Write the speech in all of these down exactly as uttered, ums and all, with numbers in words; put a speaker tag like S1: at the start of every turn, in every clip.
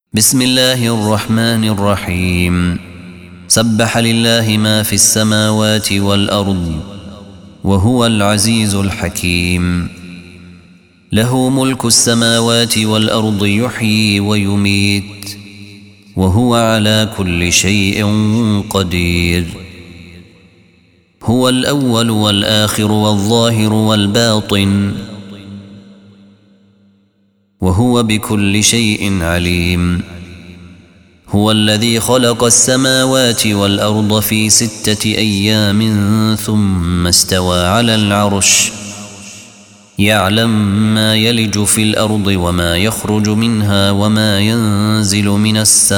S1: بسم الله الرحمن الرحيم. سبح لله ما في السماوات والأرض وهو العزيز الحكيم. له ملك السماوات والأرض يحيي ويميت وهو على كل شيء قدير. هو الأول والآخر والظاهر والباطن وهو بكل شيء عليم. هو الذي خلق السماوات والأرض في ستة أيام ثم استوى على العرش يعلم ما يلج في الأرض وما يخرج منها وما ينزل من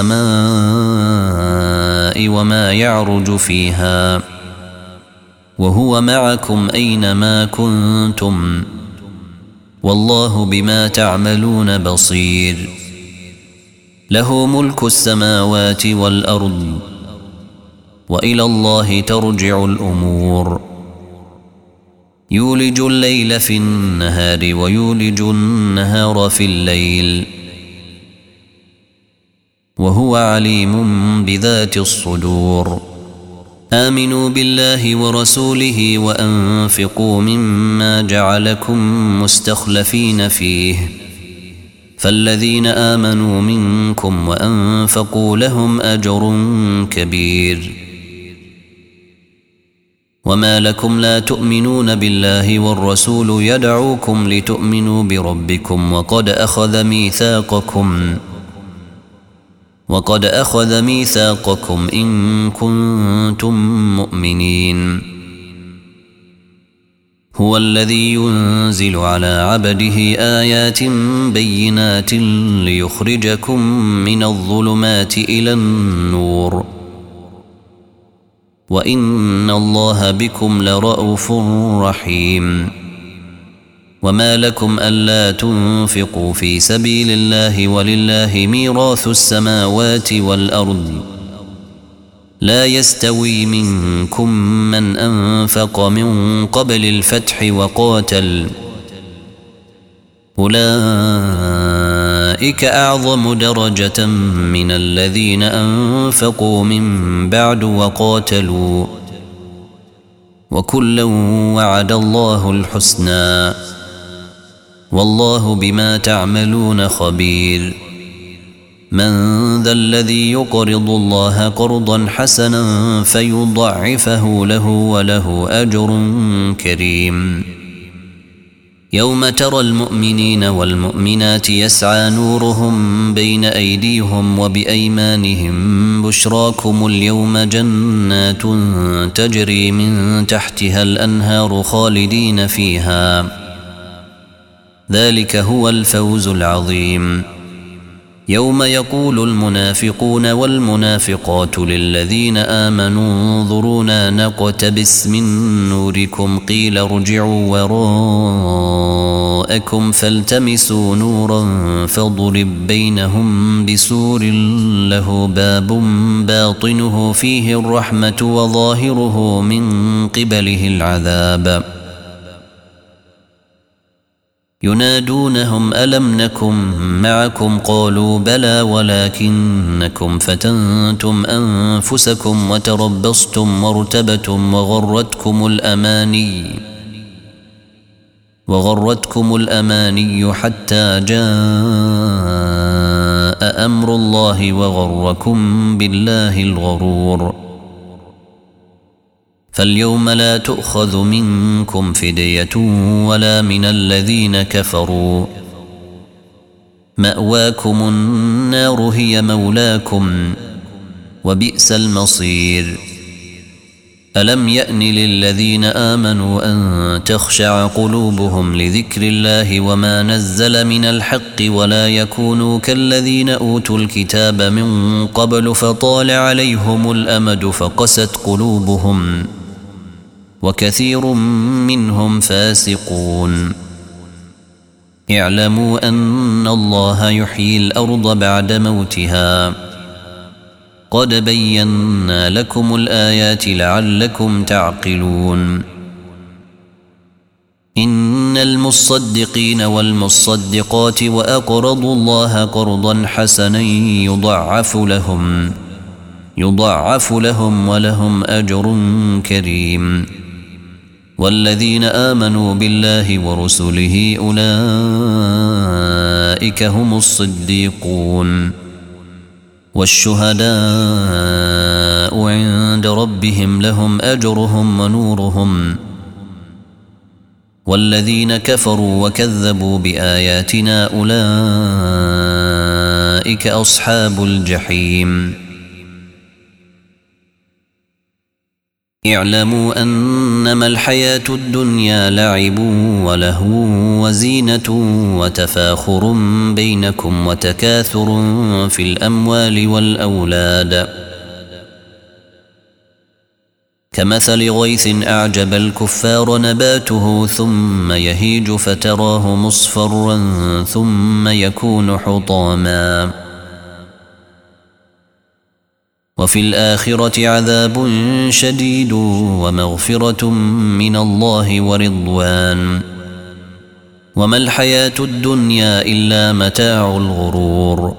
S1: السماء وما يعرج فيها وهو معكم أينما كنتم والله بما تعملون بصير. له ملك السماوات والأرض وإلى الله ترجع الأمور. يولج الليل في النهار ويولج النهار في الليل وهو عليم بذات الصدور. آمنوا بالله ورسوله وأنفقوا مما جعلكم مستخلفين فيه فالذين آمنوا منكم وأنفقوا لهم أجر كبير. وما لكم لا تؤمنون بالله والرسول يدعوكم لتؤمنوا بربكم وقد أخذ ميثاقكم وقد أخذ ميثاقكم إن كنتم مؤمنين. هو الذي ينزل على عبده آيات بينات ليخرجكم من الظلمات إلى النور وإن الله بكم لرءوف رحيم. وما لكم ألا تنفقوا في سبيل الله ولله ميراث السماوات والأرض لا يستوي منكم من أنفق من قبل الفتح وقاتل أولئك أعظم درجة من الذين أنفقوا من بعد وقاتلوا وكلا وعد الله الحسنى والله بما تعملون خبير. من ذا الذي يقرض الله قرضا حسنا فيضعفه له وله أجر كريم. يوم ترى المؤمنين والمؤمنات يسعى نورهم بين أيديهم وبأيمانهم بشراكم اليوم جنات تجري من تحتها الأنهار خالدين فيها ذلك هو الفوز العظيم. يوم يقول المنافقون والمنافقات للذين آمنوا انظرونا نقتبس من نوركم قيل ارجعوا وراءكم فالتمسوا نورا فاضرب بينهم بسور له باب باطنه فيه الرحمة وظاهره من قبله العذاب. ينادونهم ألم نكن معكم قالوا بلى ولكنكم فتنتم أنفسكم وتربصتم وارتبتم وغرتكم الأماني وغرتكم الأماني حتى جاء أمر الله وغركم بالله الغرور. فاليوم لا تؤخذ منكم فدية ولا من الذين كفروا مأواكم النار هي مولاكم وبئس المصير. ألم يأن للذين آمنوا أن تخشع قلوبهم لذكر الله وما نزل من الحق ولا يكونوا كالذين أوتوا الكتاب من قبل فطال عليهم الأمد فقست قلوبهم وكثير منهم فاسقون. اعلموا أن الله يحيي الأرض بعد موتها قد بينا لكم الآيات لعلكم تعقلون. إن إن المصدقين والمصدقات وأقرضوا الله قرضا حسنا يضاعف لهم يضاعف لهم ولهم أجر كريم. والذين آمنوا بالله ورسله أولئك هم الصديقون والشهداء عند ربهم لهم أجرهم ونورهم. والذين كفروا وكذبوا بآياتنا أولئك أصحاب الجحيم. اعلموا أنما الحياة الدنيا لعب ولهو وزينة وتفاخر بينكم وتكاثر في الأموال والأولاد كمثل غيث أعجب الكفار نباته ثم يهيج فتراه مصفرا ثم يكون حطاما وفي الآخرة عذاب شديد ومغفرة من الله ورضوان وما الحياة الدنيا إلا متاع الغرور.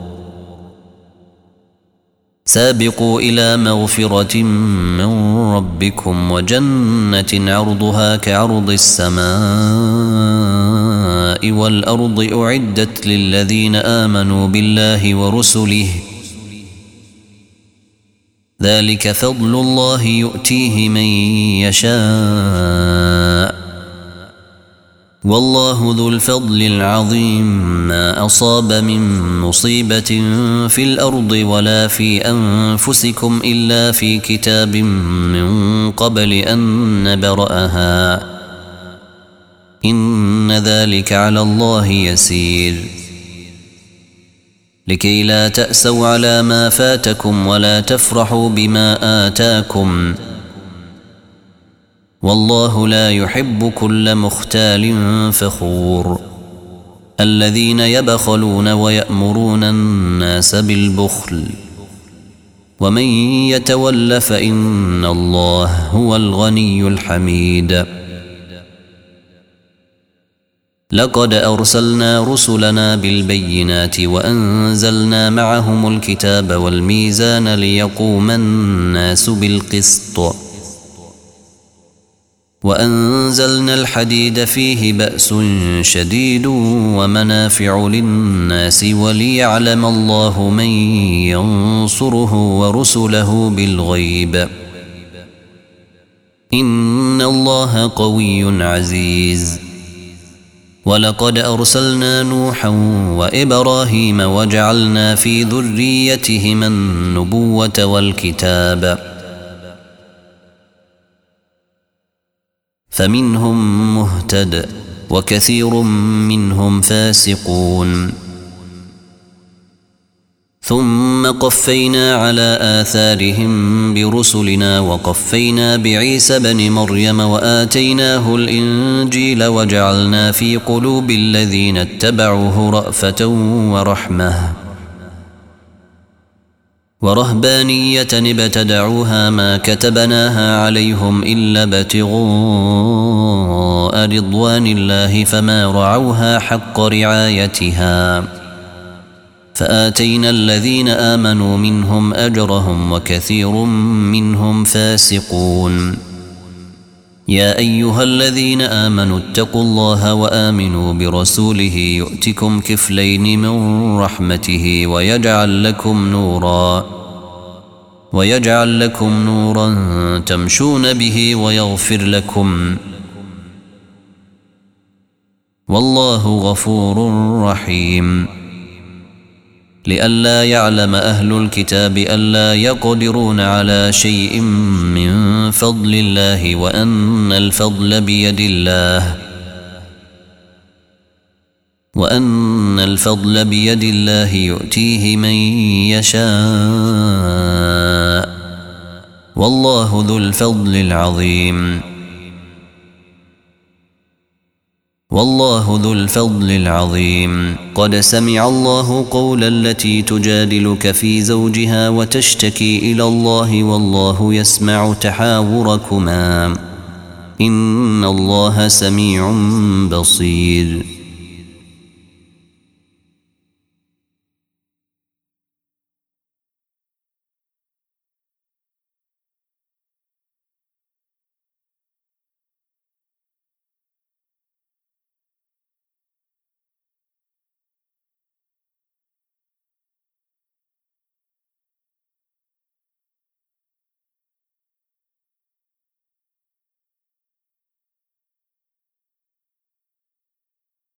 S1: سابقوا إلى مغفرة من ربكم وجنة عرضها كعرض السماء والأرض أعدت للذين آمنوا بالله ورسله ذلك فضل الله يؤتيه من يشاء والله ذو الفضل العظيم. ما أصاب من مصيبة في الأرض ولا في أنفسكم إلا في كتاب من قبل أن نبرأها إن ذلك على الله يسير. لكي لا تأسوا على ما فاتكم ولا تفرحوا بما آتاكم والله لا يحب كل مختال فخور. الذين يبخلون ويأمرون الناس بالبخل ومن يتول فإن الله هو الغني الحميد. لقد أرسلنا رسلنا بالبينات وأنزلنا معهم الكتاب والميزان ليقوم الناس بالقسط وأنزلنا الحديد فيه بأس شديد ومنافع للناس وليعلم الله من ينصره ورسله بالغيب إن الله قوي عزيز. ولقد أرسلنا نوحا وإبراهيم وجعلنا في ذريتهما النبوة والكتاب فمنهم مهتد وكثير منهم فاسقون. ثم قفينا على آثارهم برسلنا وقفينا بعيسى بن مريم وآتيناه الإنجيل وجعلنا في قلوب الذين اتبعوه رأفة ورحمة ورهبانية ابتدعوها ما كتبناها عليهم إلا ابتغاء رضوان الله فما رعوها حق رعايتها فآتينا الذين آمنوا منهم أجرهم وكثير منهم فاسقون. يا أيها الذين آمنوا اتقوا الله وآمنوا برسوله يؤتكم كفلين من رحمته ويجعل لكم نورا ويجعل لكم نورا تمشون به ويغفر لكم والله غفور رحيم. لئلا يعلم أهل الكتاب ألا يقدرون على شيء من فضل الله وأن الفضل بيد الله وأن الفضل بيد الله يؤتيه من يشاء والله ذو الفضل العظيم. والله ذو الفضل العظيم. قد سمع الله قول التي تجادلك في زوجها وتشتكي إلى الله والله يسمع تحاوركما إن الله سميع بصير.